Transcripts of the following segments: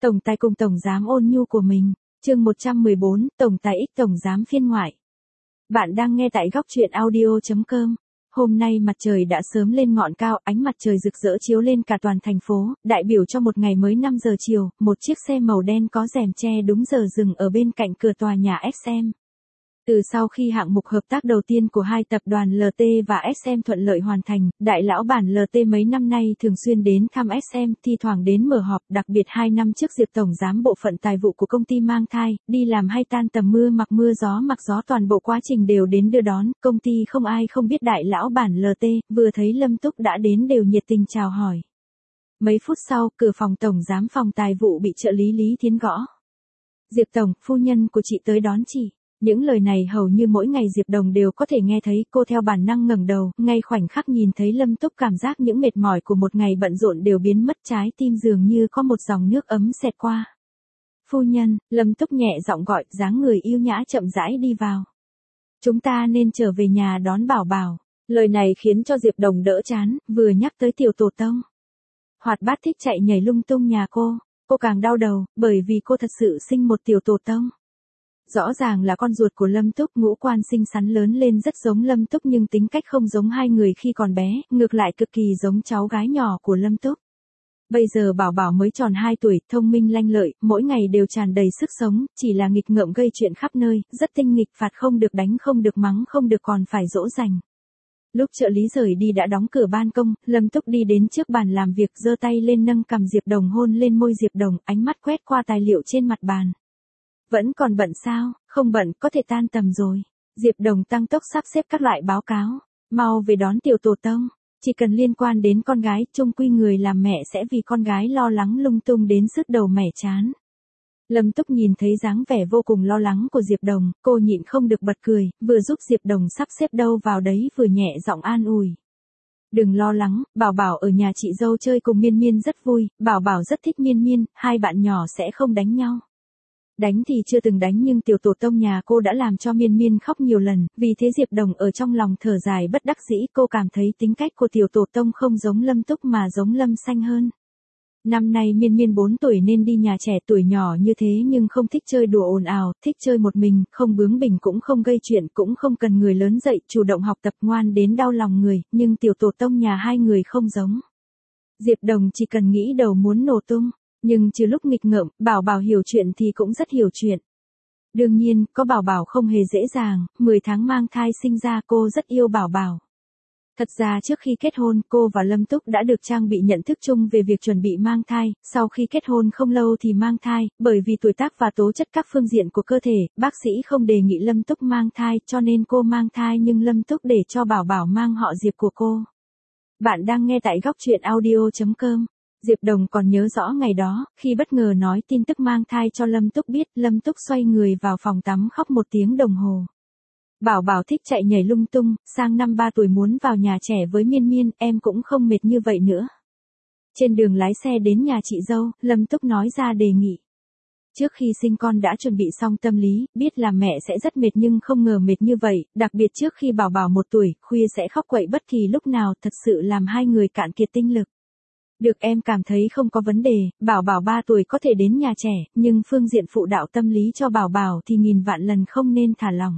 Tổng tài cùng tổng giám ôn nhu của mình. Chương 114, tổng tài X tổng giám phiên ngoại. Bạn đang nghe tại góc truyện audio.com. Hôm nay mặt trời đã sớm lên ngọn cao, ánh mặt trời rực rỡ chiếu lên cả toàn thành phố, đại biểu cho một ngày mới 5 giờ chiều, một chiếc xe màu đen có rèm che đúng giờ dừng ở bên cạnh cửa tòa nhà SM. Từ sau khi hạng mục hợp tác đầu tiên của hai tập đoàn LT và SM thuận lợi hoàn thành, đại lão bản LT mấy năm nay thường xuyên đến thăm SM, thi thoảng đến mở họp, đặc biệt 2 năm trước Diệp tổng giám bộ phận tài vụ của công ty mang thai, đi làm hay tan tầm mưa mặc gió toàn bộ quá trình đều đến đưa đón, công ty không ai không biết đại lão bản LT, vừa thấy Lâm Túc đã đến đều nhiệt tình chào hỏi. Mấy phút sau, cửa phòng tổng giám phòng tài vụ bị trợ lý Lý Thiến gõ. Diệp tổng, phu nhân của chị tới đón chị. Những lời này hầu như mỗi ngày Diệp Đồng đều có thể nghe thấy, cô theo bản năng ngẩng đầu, ngay khoảnh khắc nhìn thấy Lâm Túc cảm giác những mệt mỏi của một ngày bận rộn đều biến mất, trái tim dường như có một dòng nước ấm xẹt qua. Phu nhân, Lâm Túc nhẹ giọng gọi, dáng người yêu nhã chậm rãi đi vào. Chúng ta nên trở về nhà đón Bảo Bảo. Lời này khiến cho Diệp Đồng đỡ chán, vừa nhắc tới tiểu tổ tông. Hoạt bát thích chạy nhảy lung tung nhà cô càng đau đầu, bởi vì cô thật sự sinh một tiểu tổ tông. Rõ ràng là con ruột của Lâm Túc, ngũ quan xinh xắn lớn lên rất giống Lâm Túc nhưng tính cách không giống hai người khi còn bé, ngược lại cực kỳ giống cháu gái nhỏ của Lâm Túc. Bây giờ Bảo Bảo mới tròn 2 tuổi, thông minh lanh lợi, mỗi ngày đều tràn đầy sức sống, chỉ là nghịch ngợm gây chuyện khắp nơi, rất tinh nghịch, phạt không được, đánh không được, mắng không được, còn phải dỗ dành. Lúc trợ lý rời đi đã đóng cửa ban công, Lâm Túc đi đến trước bàn làm việc, giơ tay lên nâng cằm Diệp Đồng, hôn lên môi Diệp Đồng, ánh mắt quét qua tài liệu trên mặt bàn. Vẫn còn bận sao? Không bận, có thể tan tầm rồi. Diệp Đồng tăng tốc sắp xếp các loại báo cáo. Mau về đón tiểu tổ tông. Chỉ cần liên quan đến con gái, chung quy người làm mẹ sẽ vì con gái lo lắng lung tung đến sứt đầu mẻ chán. Lâm Túc nhìn thấy dáng vẻ vô cùng lo lắng của Diệp Đồng, cô nhịn không được bật cười, vừa giúp Diệp Đồng sắp xếp đâu vào đấy vừa nhẹ giọng an ủi. Đừng lo lắng, Bảo Bảo ở nhà chị dâu chơi cùng Miên Miên rất vui, Bảo Bảo rất thích Miên Miên, hai bạn nhỏ sẽ không đánh nhau. Đánh thì chưa từng đánh nhưng tiểu tổ tông nhà cô đã làm cho Miên Miên khóc nhiều lần, vì thế Diệp Đồng ở trong lòng thở dài bất đắc dĩ, cô cảm thấy tính cách của tiểu tổ tông không giống Lâm Túc mà giống Lâm Xanh hơn. Năm nay Miên Miên 4 tuổi nên đi nhà trẻ, tuổi nhỏ như thế nhưng không thích chơi đùa ồn ào, thích chơi một mình, không bướng bỉnh cũng không gây chuyện, cũng không cần người lớn dạy, chủ động học tập, ngoan đến đau lòng người, nhưng tiểu tổ tông nhà hai người không giống. Diệp Đồng chỉ cần nghĩ đầu muốn nổ tung. Nhưng trừ lúc nghịch ngợm, Bảo Bảo hiểu chuyện thì cũng rất hiểu chuyện. Đương nhiên, có Bảo Bảo không hề dễ dàng, 10 tháng mang thai sinh ra cô rất yêu Bảo Bảo. Thật ra trước khi kết hôn, cô và Lâm Túc đã được trang bị nhận thức chung về việc chuẩn bị mang thai, sau khi kết hôn không lâu thì mang thai, bởi vì tuổi tác và tố chất các phương diện của cơ thể, bác sĩ không đề nghị Lâm Túc mang thai, cho nên cô mang thai nhưng Lâm Túc để cho Bảo Bảo mang họ Diệp của cô. Bạn đang nghe tại góc truyện audio.com. Diệp Đồng còn nhớ rõ ngày đó, khi bất ngờ nói tin tức mang thai cho Lâm Túc biết, Lâm Túc xoay người vào phòng tắm khóc 1 tiếng đồng hồ. Bảo Bảo thích chạy nhảy lung tung, sang năm 3 tuổi muốn vào nhà trẻ với Miên Miên, em cũng không mệt như vậy nữa. Trên đường lái xe đến nhà chị dâu, Lâm Túc nói ra đề nghị. Trước khi sinh con đã chuẩn bị xong tâm lý, biết là mẹ sẽ rất mệt nhưng không ngờ mệt như vậy, đặc biệt trước khi Bảo Bảo 1 tuổi, khuya sẽ khóc quậy bất kỳ lúc nào, thật sự làm hai người cạn kiệt tinh lực. Được, em cảm thấy không có vấn đề, Bảo Bảo 3 tuổi có thể đến nhà trẻ, nhưng phương diện phụ đạo tâm lý cho Bảo Bảo thì nghìn vạn lần không nên thả lỏng.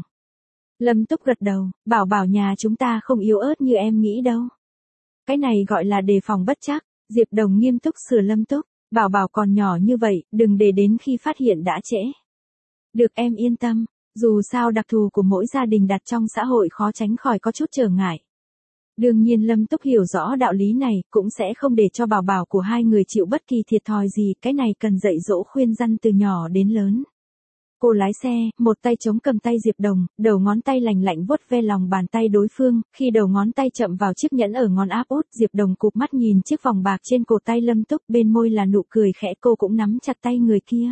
Lâm Túc gật đầu, Bảo Bảo nhà chúng ta không yếu ớt như em nghĩ đâu. Cái này gọi là đề phòng bất trắc, Diệp Đồng nghiêm túc sửa Lâm Túc, Bảo Bảo còn nhỏ như vậy, đừng để đến khi phát hiện đã trễ. Được, em yên tâm, dù sao đặc thù của mỗi gia đình đặt trong xã hội khó tránh khỏi có chút trở ngại. Đương nhiên Lâm Túc hiểu rõ đạo lý này, cũng sẽ không để cho Bảo Bảo của hai người chịu bất kỳ thiệt thòi gì, cái này cần dạy dỗ khuyên răn từ nhỏ đến lớn. Cô lái xe, một tay chống cầm tay Diệp Đồng, đầu ngón tay lành lạnh vuốt ve lòng bàn tay đối phương, khi đầu ngón tay chậm vào chiếc nhẫn ở ngón áp út, Diệp Đồng cụp mắt nhìn chiếc vòng bạc trên cổ tay Lâm Túc, bên môi là nụ cười khẽ, cô cũng nắm chặt tay người kia.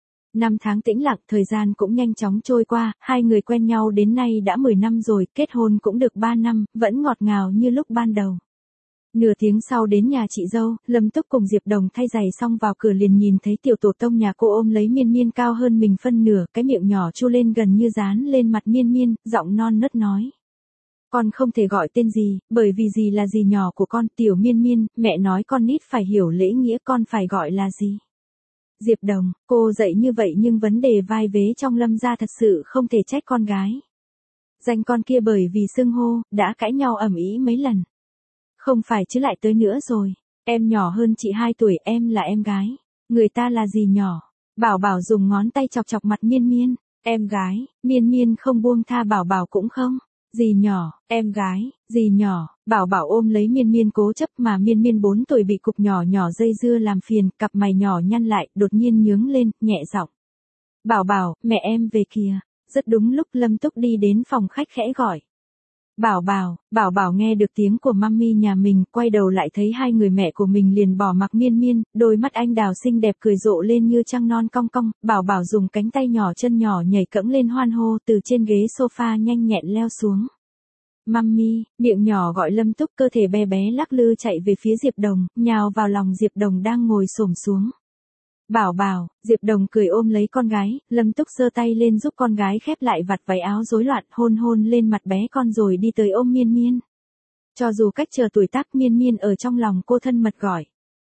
5 tháng tĩnh lặng, thời gian cũng nhanh chóng trôi qua, hai người quen nhau đến nay đã 10 năm rồi, kết hôn cũng được 3 năm, vẫn ngọt ngào như lúc ban đầu. Nửa tiếng sau đến nhà chị dâu, Lâm Túc cùng Diệp Đồng thay giày xong vào cửa liền nhìn thấy tiểu tổ tông nhà cô ôm lấy Miên Miên cao hơn mình phân nửa, cái miệng nhỏ chu lên gần như dán lên mặt Miên Miên, giọng non nớt nói. Con không thể gọi tên gì, bởi vì gì là gì nhỏ của con, tiểu Miên Miên, mẹ nói con nít phải hiểu lễ nghĩa, con phải gọi là gì. Diệp Đồng, cô dạy như vậy nhưng vấn đề vai vế trong Lâm gia thật sự không thể trách con gái. Danh con kia bởi vì xưng hô, đã cãi nhau ầm ĩ mấy lần. Không phải chứ lại tới nữa rồi. Em nhỏ hơn chị 2 tuổi, em là em gái. Người ta là gì nhỏ. Bảo Bảo dùng ngón tay chọc chọc mặt Miên Miên. Em gái, Miên Miên không buông tha Bảo Bảo cũng không. Dì nhỏ, em gái, dì nhỏ, Bảo Bảo ôm lấy Miên Miên cố chấp mà Miên Miên 4 tuổi bị cục nhỏ nhỏ dây dưa làm phiền, cặp mày nhỏ nhăn lại, đột nhiên nhướng lên, nhẹ giọng. Bảo Bảo, mẹ em về kìa. Rất đúng lúc Lâm Túc đi đến phòng khách khẽ gọi. Bảo Bảo nghe được tiếng của mami nhà mình, quay đầu lại thấy hai người mẹ của mình liền bỏ mặc Miên Miên, đôi mắt anh đào xinh đẹp cười rộ lên như trăng non cong cong, Bảo Bảo dùng cánh tay nhỏ chân nhỏ nhảy cẫng lên hoan hô từ trên ghế sofa nhanh nhẹn leo xuống. Mami, miệng nhỏ gọi Lâm Túc, cơ thể bé bé lắc lư chạy về phía Diệp Đồng, nhào vào lòng Diệp Đồng đang ngồi xổm xuống. Bảo, Diệp Đồng cười ôm lấy con gái, Lâm Túc giơ tay lên giúp con gái khép lại vạt váy áo rối loạn, hôn lên mặt bé con rồi đi tới ôm Miên Miên. Cho dù cách chờ tuổi tác, Miên Miên ở trong lòng cô thân mật gọi.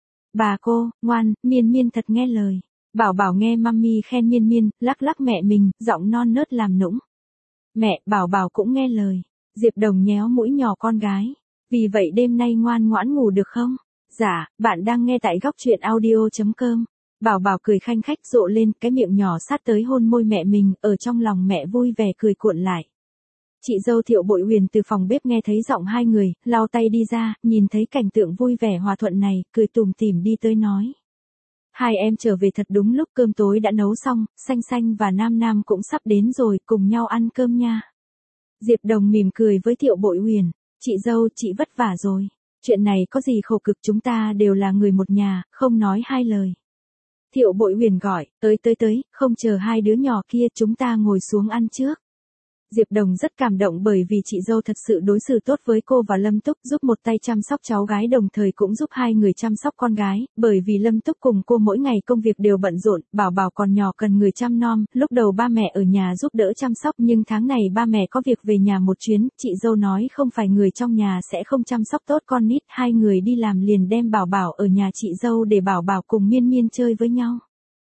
Bà cô, ngoan, Miên Miên thật nghe lời. Bảo nghe mami khen Miên Miên, lắc lắc mẹ mình, giọng non nớt làm nũng. Mẹ, Bảo cũng nghe lời. Diệp Đồng nhéo mũi nhỏ con gái. Vì vậy đêm nay ngoan ngoãn ngủ được không? Dạ, bạn đang nghe tại góc truyện audio.com. Bảo cười khanh khách rộ lên, cái miệng nhỏ sát tới hôn môi mẹ mình, ở trong lòng mẹ vui vẻ cười cuộn lại. Chị dâu Thiệu Bội Huyền từ phòng bếp nghe thấy giọng hai người, lau tay đi ra, nhìn thấy cảnh tượng vui vẻ hòa thuận này, cười tủm tỉm đi tới nói. Hai em trở về thật đúng lúc, cơm tối đã nấu xong, Xanh và Nam cũng sắp đến rồi, cùng nhau ăn cơm nha. Diệp Đồng mỉm cười với Thiệu Bội Huyền, chị dâu, chị vất vả rồi. Chuyện này có gì khổ cực, chúng ta đều là người một nhà, không nói hai lời. Thiệu Bội Huyền gọi, tới, không chờ hai đứa nhỏ kia, chúng ta ngồi xuống ăn trước. Diệp Đồng rất cảm động bởi vì chị dâu thật sự đối xử tốt với cô và Lâm Túc, giúp một tay chăm sóc cháu gái đồng thời cũng giúp hai người chăm sóc con gái, bởi vì Lâm Túc cùng cô mỗi ngày công việc đều bận rộn, Bảo còn nhỏ cần người chăm nom, lúc đầu ba mẹ ở nhà giúp đỡ chăm sóc nhưng tháng này ba mẹ có việc về nhà một chuyến, chị dâu nói không phải người trong nhà sẽ không chăm sóc tốt con nít, hai người đi làm liền đem Bảo ở nhà chị dâu để Bảo cùng Miên Miên chơi với nhau.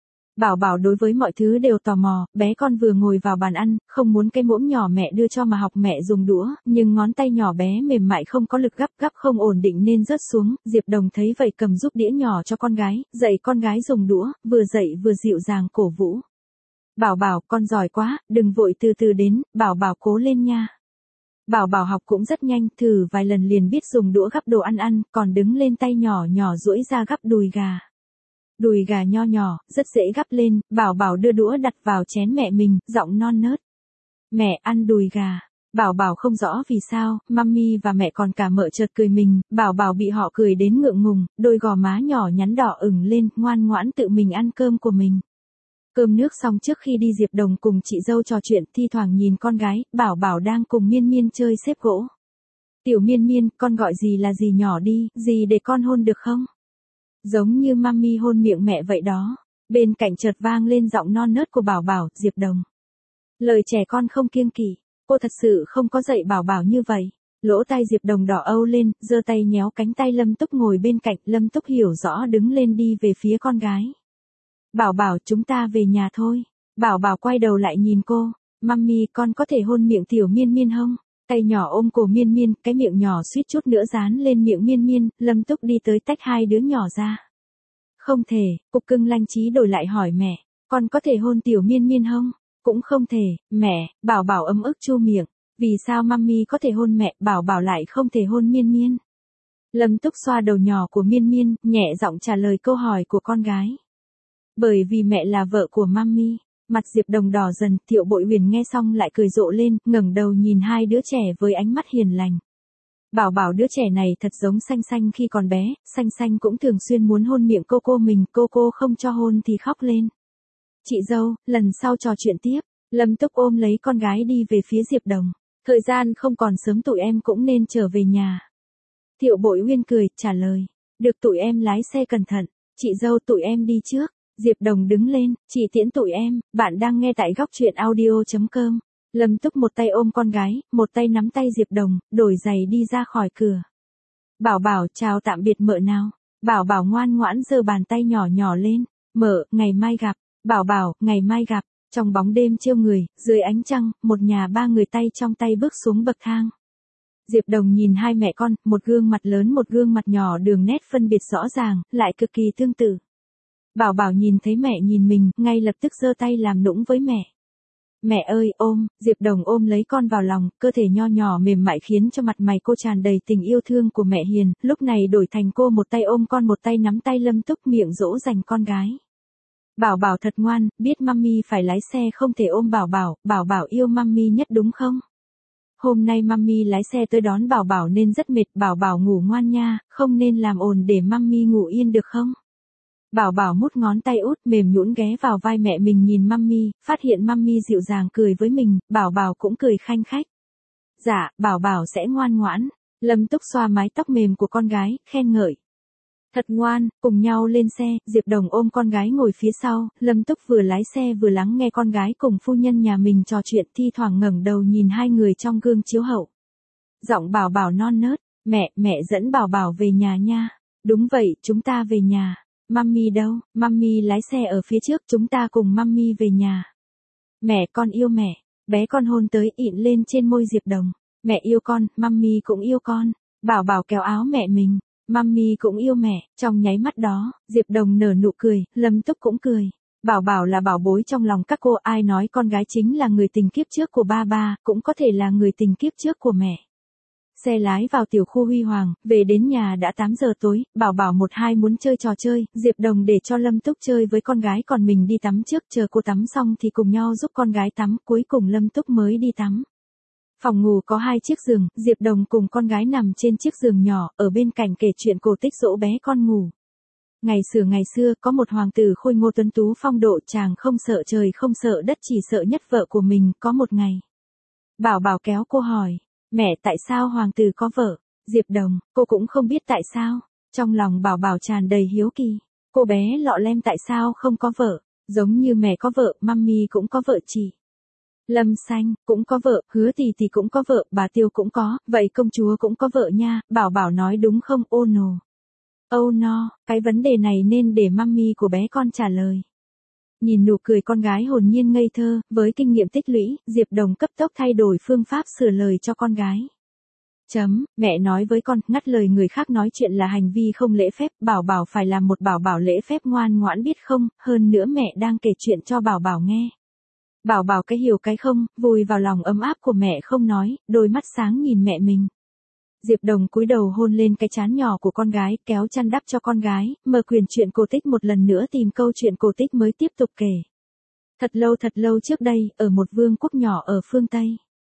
Bảo đối với mọi thứ đều tò mò, bé con vừa ngồi vào bàn ăn, không muốn cái muỗng nhỏ mẹ đưa cho mà học mẹ dùng đũa, nhưng ngón tay nhỏ bé mềm mại không có lực gắp không ổn định nên rớt xuống, Diệp Đồng thấy vậy cầm giúp đĩa nhỏ cho con gái, dạy con gái dùng đũa, vừa dạy vừa dịu dàng cổ vũ. Bảo, con giỏi quá, đừng vội từ từ đến, Bảo cố lên nha. Bảo học cũng rất nhanh, thử vài lần liền biết dùng đũa gắp đồ ăn, còn đứng lên tay nhỏ duỗi ra gắp đùi gà. Đùi gà nho nhỏ, rất dễ gắp lên, Bảo đưa đũa đặt vào chén mẹ mình, giọng non nớt. Mẹ ăn đùi gà. Bảo không rõ vì sao, mami và mẹ còn cả mợ chợt cười mình, Bảo bị họ cười đến ngượng ngùng, đôi gò má nhỏ nhắn đỏ ửng lên, ngoan ngoãn tự mình ăn cơm của mình. Cơm nước xong trước khi đi Diệp Đồng cùng chị dâu trò chuyện, thi thoảng nhìn con gái, Bảo đang cùng Miên chơi xếp gỗ. Tiểu Miên, con gọi gì là gì nhỏ đi, gì để con hôn được không? Giống như mami hôn miệng mẹ vậy đó. Bên cạnh chợt vang lên giọng non nớt của Bảo, Diệp Đồng. Lời trẻ con không kiêng kỵ, cô thật sự không có dạy Bảo như vậy. Lỗ tai Diệp Đồng đỏ âu lên, giơ tay nhéo cánh tay Lâm Túc ngồi bên cạnh, Lâm Túc hiểu rõ đứng lên đi về phía con gái. Bảo, chúng ta về nhà thôi. Bảo quay đầu lại nhìn cô, mami con có thể hôn miệng tiểu Miên không? Tay nhỏ ôm cổ Miên, cái miệng nhỏ suýt chút nữa dán lên miệng Miên, Lâm Túc đi tới tách hai đứa nhỏ ra. Không thể, cục cưng Lanh Trí đổi lại hỏi mẹ, con có thể hôn tiểu Miên không? Cũng không thể, mẹ, Bảo ấm ức chu miệng, vì sao mami có thể hôn mẹ, Bảo lại không thể hôn Miên. Lâm Túc xoa đầu nhỏ của Miên, nhẹ giọng trả lời câu hỏi của con gái. Bởi vì mẹ là vợ của mami. Mặt Diệp Đồng đỏ dần, Thiệu Bội Huyền nghe xong lại cười rộ lên, ngẩng đầu nhìn hai đứa trẻ với ánh mắt hiền lành. Bảo đứa trẻ này thật giống Xanh khi còn bé, Xanh cũng thường xuyên muốn hôn miệng cô mình, cô không cho hôn thì khóc lên. Chị dâu, lần sau trò chuyện tiếp, Lâm Túc ôm lấy con gái đi về phía Diệp Đồng. Thời gian không còn sớm, tụi em cũng nên trở về nhà. Thiệu Bội Huyền cười, trả lời. Được, tụi em lái xe cẩn thận, chị dâu tụi em đi trước. Diệp Đồng đứng lên, chị tiễn tụi em, bạn đang nghe tại góc truyện audio.com. Lâm Túc một tay ôm con gái, một tay nắm tay Diệp Đồng, đổi giày đi ra khỏi cửa. Bảo chào tạm biệt mợ nào. Bảo ngoan ngoãn giơ bàn tay nhỏ lên. Mở, ngày mai gặp. Bảo bảo, ngày mai gặp. Trong bóng đêm trêu người, dưới ánh trăng, một nhà ba người tay trong tay bước xuống bậc thang. Diệp Đồng nhìn hai mẹ con, một gương mặt lớn một gương mặt nhỏ, đường nét phân biệt rõ ràng, lại cực kỳ tương tự. Bảo bảo nhìn thấy mẹ nhìn mình, ngay lập tức giơ tay làm nũng với mẹ. Mẹ ơi, ôm. Diệp Đồng ôm lấy con vào lòng, cơ thể nho nhỏ mềm mại khiến cho mặt mày cô tràn đầy tình yêu thương của mẹ hiền, lúc này đổi thành cô một tay ôm con một tay nắm tay Lâm Túc, miệng dỗ dành con gái. Bảo bảo thật ngoan, biết mami phải lái xe không thể ôm bảo bảo, bảo bảo yêu mami nhất đúng không? Hôm nay mami lái xe tới đón bảo bảo nên rất mệt, bảo bảo ngủ ngoan nha, không nên làm ồn để mami ngủ yên được không? Bảo bảo mút ngón tay út mềm nhũn ghé vào vai mẹ mình nhìn mami, phát hiện mami dịu dàng cười với mình, bảo bảo cũng cười khanh khách. Dạ, bảo bảo sẽ ngoan ngoãn. Lâm Túc xoa mái tóc mềm của con gái, khen ngợi. Thật ngoan, cùng nhau lên xe, Diệp Đồng ôm con gái ngồi phía sau, Lâm Túc vừa lái xe vừa lắng nghe con gái cùng phu nhân nhà mình trò chuyện, thi thoảng ngẩng đầu nhìn hai người trong gương chiếu hậu. Giọng bảo bảo non nớt, mẹ dẫn bảo bảo về nhà nha. Đúng vậy, chúng ta về nhà. Mami đâu? Mami lái xe ở phía trước, chúng ta cùng mami về nhà. Mẹ, con yêu mẹ. Bé con hôn tới ịn lên trên môi Diệp Đồng. Mẹ yêu con, mami cũng yêu con. Bảo bảo kéo áo mẹ mình. Mami cũng yêu mẹ. Trong nháy mắt đó, Diệp Đồng nở nụ cười, Lâm Túc cũng cười. Bảo bảo là bảo bối trong lòng các cô, ai nói con gái chính là người tình kiếp trước của ba, cũng có thể là người tình kiếp trước của mẹ. Xe lái vào tiểu khu Huy Hoàng, về đến nhà đã 8 giờ tối, bảo bảo 1-2 muốn chơi trò chơi, Diệp Đồng để cho Lâm Túc chơi với con gái, còn mình đi tắm trước, chờ cô tắm xong thì cùng nhau giúp con gái tắm, cuối cùng Lâm Túc mới đi tắm. Phòng ngủ có 2 chiếc giường, Diệp Đồng cùng con gái nằm trên chiếc giường nhỏ, ở bên cạnh kể chuyện cổ tích dỗ bé con ngủ. Ngày xưa có một hoàng tử khôi ngô tuấn tú phong độ, chàng không sợ trời không sợ đất, chỉ sợ nhất vợ của mình. Có một ngày, bảo bảo kéo cô hỏi. Mẹ, tại sao hoàng tử có vợ? Diệp Đồng, cô cũng không biết tại sao. Trong lòng bảo bảo tràn đầy hiếu kỳ. Cô bé lọ lem tại sao không có vợ? Giống như mẹ có vợ, mami cũng có vợ chị. Lâm Xanh cũng có vợ, Hứa Tì Tì cũng có vợ, bà Tiêu cũng có, vậy công chúa cũng có vợ nha, bảo bảo nói đúng không? Oh no. Oh no, cái vấn đề này nên để mami của bé con trả lời. Nhìn nụ cười con gái hồn nhiên ngây thơ, với kinh nghiệm tích lũy, Diệp Đồng cấp tốc thay đổi phương pháp sửa lời cho con gái. Mẹ nói với con, ngắt lời người khác nói chuyện là hành vi không lễ phép, bảo bảo phải làm một bảo bảo lễ phép ngoan ngoãn biết không, hơn nữa mẹ đang kể chuyện cho bảo bảo nghe. Bảo bảo cái hiểu cái không, vùi vào lòng ấm áp của mẹ không nói, đôi mắt sáng nhìn mẹ mình. Diệp Đồng cúi đầu hôn lên cái trán nhỏ của con gái, kéo chăn đắp cho con gái, mở quyển truyện cổ tích một lần nữa tìm câu chuyện cổ tích mới tiếp tục kể. Thật lâu trước đây, ở một vương quốc nhỏ ở phương Tây.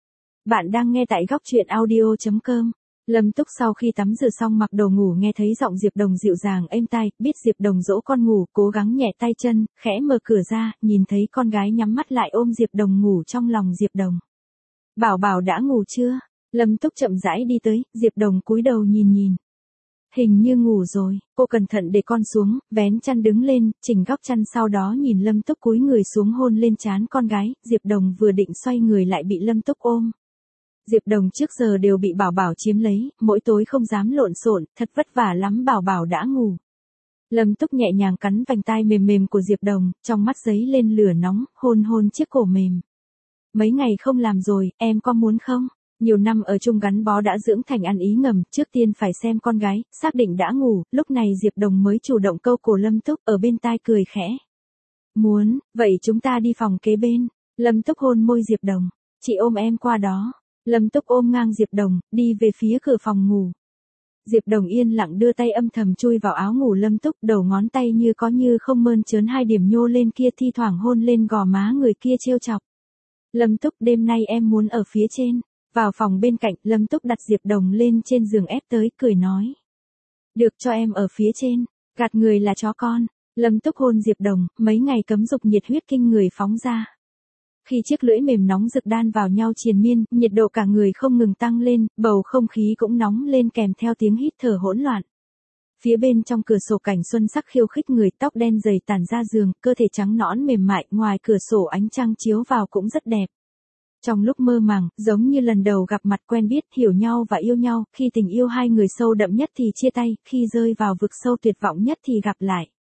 Bạn đang nghe tại góc truyện audio.com. Lâm Túc sau khi tắm rửa xong mặc đồ ngủ, nghe thấy giọng Diệp Đồng dịu dàng êm tai, biết Diệp Đồng dỗ con ngủ, cố gắng nhẹ tay chân, khẽ mở cửa ra, nhìn thấy con gái nhắm mắt lại ôm Diệp Đồng ngủ trong lòng Diệp Đồng. Bảo bảo đã ngủ chưa? Lâm Túc chậm rãi đi tới, Diệp Đồng cúi đầu nhìn. Hình như ngủ rồi, cô cẩn thận để con xuống, vén chăn đứng lên, chỉnh góc chăn, sau đó nhìn Lâm Túc cúi người xuống hôn lên trán con gái, Diệp Đồng vừa định xoay người lại bị Lâm Túc ôm. Diệp Đồng trước giờ đều bị bảo bảo chiếm lấy, mỗi tối không dám lộn xộn, thật vất vả lắm bảo bảo đã ngủ. Lâm Túc nhẹ nhàng cắn vành tai mềm của Diệp Đồng, trong mắt giấy lên lửa nóng, hôn chiếc cổ mềm. Mấy ngày không làm rồi, em có muốn không? Nhiều năm ở chung gắn bó đã dưỡng thành ăn ý ngầm, trước tiên phải xem con gái, xác định đã ngủ, lúc này Diệp Đồng mới chủ động câu cổ Lâm Túc, ở bên tai cười khẽ. Muốn, vậy chúng ta đi phòng kế bên. Lâm Túc hôn môi Diệp Đồng, chị ôm em qua đó. Lâm Túc ôm ngang Diệp Đồng, đi về phía cửa phòng ngủ. Diệp Đồng yên lặng đưa tay âm thầm chui vào áo ngủ Lâm Túc, đầu ngón tay như có như không mơn trớn 2 điểm nhô lên kia, thi thoảng hôn lên gò má người kia trêu chọc. Lâm Túc, đêm nay em muốn ở phía trên. Vào phòng bên cạnh, Lâm Túc đặt Diệp Đồng lên trên giường ép tới, cười nói. Được, cho em ở phía trên, gạt người là chó con. Lâm Túc hôn Diệp Đồng, mấy ngày cấm dục nhiệt huyết kinh người phóng ra. Khi chiếc lưỡi mềm nóng rực đan vào nhau triền miên, nhiệt độ cả người không ngừng tăng lên, bầu không khí cũng nóng lên kèm theo tiếng hít thở hỗn loạn. Phía bên trong cửa sổ cảnh xuân sắc khiêu khích người, tóc đen dày tản ra giường, cơ thể trắng nõn mềm mại, ngoài cửa sổ ánh trăng chiếu vào cũng rất đẹp. Trong lúc mơ màng, giống như lần đầu gặp mặt quen biết, hiểu nhau và yêu nhau, khi tình yêu hai người sâu đậm nhất thì chia tay, khi rơi vào vực sâu tuyệt vọng nhất thì gặp lại.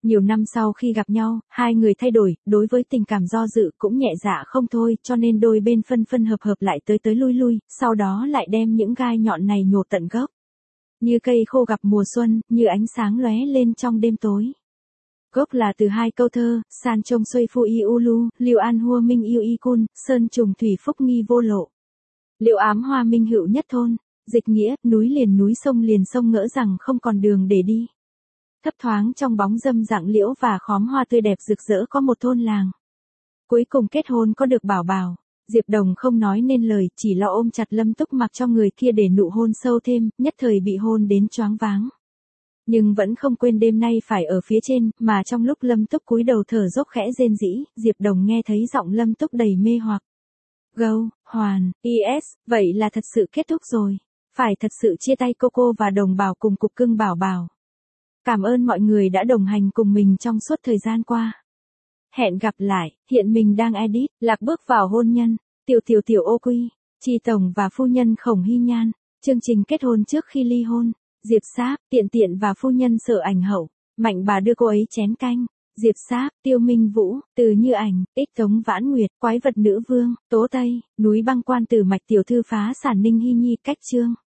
Nhiều năm sau khi gặp nhau, hai người thay đổi, đối với tình cảm do dự cũng nhẹ dạ không thôi, cho nên đôi bên phân phân hợp hợp lại tới lui lui, sau đó lại đem những gai nhọn này nhổ tận gốc. Như cây khô gặp mùa xuân, như ánh sáng lóe lên trong đêm tối. Gốc là từ hai câu thơ, San trông xuôi phu y ulu, Liêu an hua minh yêu y cun, sơn trùng thủy phúc nghi vô lộ. Liệu ám hoa minh hữu nhất thôn, dịch nghĩa, núi liền sông ngỡ rằng không còn đường để đi. Thấp thoáng trong bóng râm rạng liễu và khóm hoa tươi đẹp rực rỡ có một thôn làng. Cuối cùng kết hôn có được bảo bảo, Diệp Đồng không nói nên lời, chỉ lo ôm chặt Lâm Túc mặc cho người kia để nụ hôn sâu thêm, nhất thời bị hôn đến choáng váng. Nhưng vẫn không quên đêm nay phải ở phía trên, mà trong lúc Lâm Túc cúi đầu thở dốc khẽ rên rỉ, Diệp Đồng nghe thấy giọng Lâm Túc đầy mê hoặc. Gâu, hoàn, is, vậy là thật sự kết thúc rồi. Phải thật sự chia tay Coco và đồng bào cùng cục cưng bảo bảo. Cảm ơn mọi người đã đồng hành cùng mình trong suốt thời gian qua. Hẹn gặp lại, hiện mình đang edit, lạc bước vào hôn nhân, tiểu ô quy, Chi Tổng và phu nhân Khổng Hy Nhan, chương trình kết hôn trước khi ly hôn, Diệp Sáp, tiện và phu nhân Sở Ảnh Hậu, Mạnh bà đưa cô ấy chén canh, Diệp Sáp, Tiêu Minh Vũ, Từ Như Ảnh, Ích Tống Vãn Nguyệt, Quái vật nữ vương, Tố Tây, núi băng quan tử mạch tiểu thư phá sản Ninh Hy Nhi cách chương.